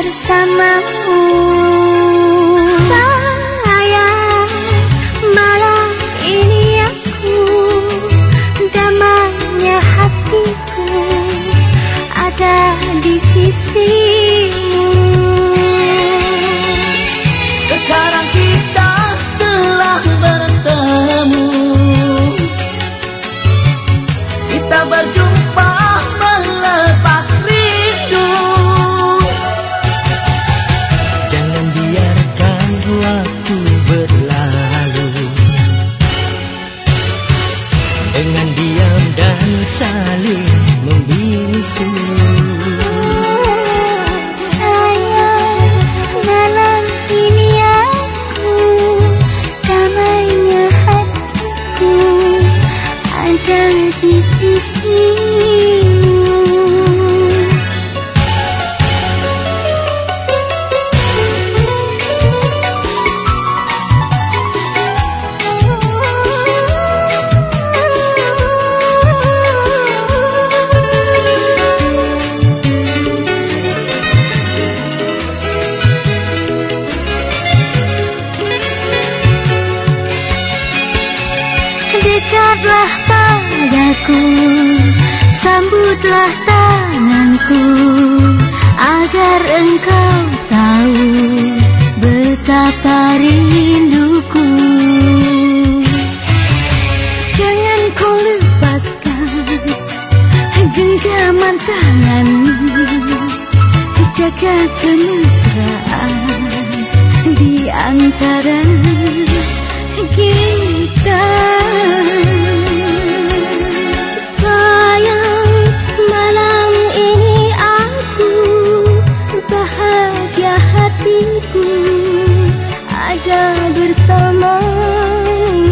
bersamamu. Sayang, malam ini aku, damainya hatiku ada di sisimu. Sekarang kita telah bertemu, kita berjumpa melepas rindu. Jangan biarkan waktu berlalu dengan diam dan saling membisu. Sayang, malam ini aku, damainya hatiku ada di sisimu. Dekatlah padaku, sambutlah tanganku, agar engkau tahu betapa rinduku. Jangan kau lepaskan genggaman tanganmu, jaga kemesraan di antara kita. Sayang, malam ini aku, bahagia hatiku ada bersamamu.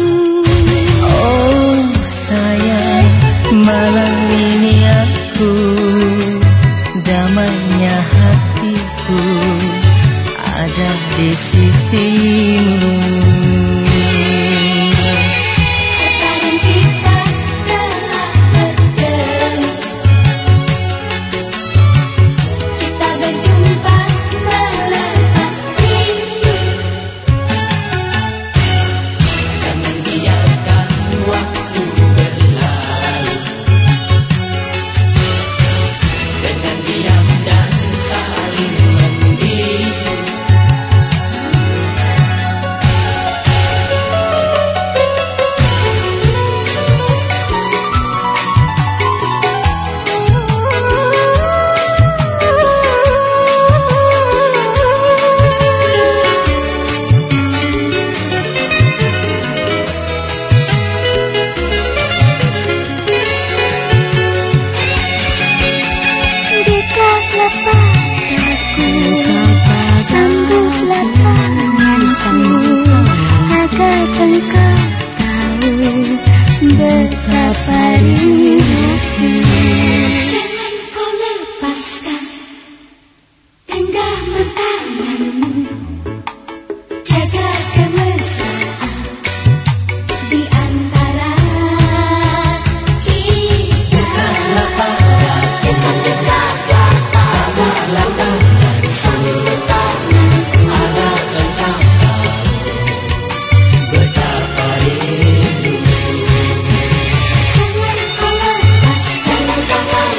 Oh sayang, malam ini aku, damainya hatiku ada di sisimu. Sekarang kita telah bertemu, kita berjumpa melepas rindu. Jangan biarkan waktu berlalu dengan diam dan saling membisu. Dekatlah padaku, sambutlah tanganku, agar engkau tahu betapa rinduku. Jangan kau lepaskan genggaman tanganmu, jaga kemesraan di antara kita. Jangan kau lepaskan genggaman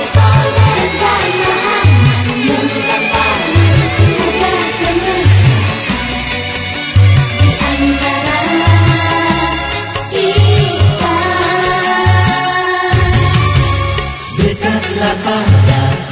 tanganmu, jaga kemesraan di antara kita. Dekatlah padaku,